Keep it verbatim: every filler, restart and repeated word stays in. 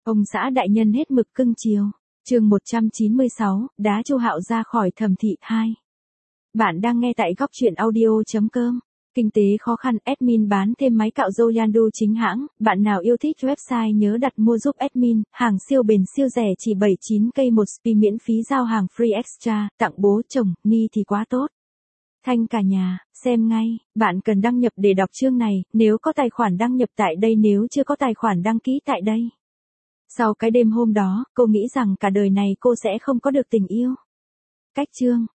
Ông xã đại nhân hết mực cưng chiều. Chương một trăm chín mươi sáu, đá Chu Hạo ra khỏi Thẩm Thị hai. Bạn đang nghe tại góc truyện audio chấm com. Kinh tế khó khăn, admin bán thêm máy cạo râu Yandu chính hãng, bạn nào yêu thích website nhớ đặt mua giúp admin, hàng siêu bền siêu rẻ chỉ bảy mươi chín k một spi miễn phí giao hàng free extra, tặng bố chồng, ni thì quá tốt. Thanh cả nhà, xem ngay, bạn cần đăng nhập để đọc chương này, nếu có tài khoản đăng nhập tại đây, nếu chưa có tài khoản đăng ký tại đây. Sau cái đêm hôm đó, cô nghĩ rằng cả đời này cô sẽ không có được tình yêu. Cách chương,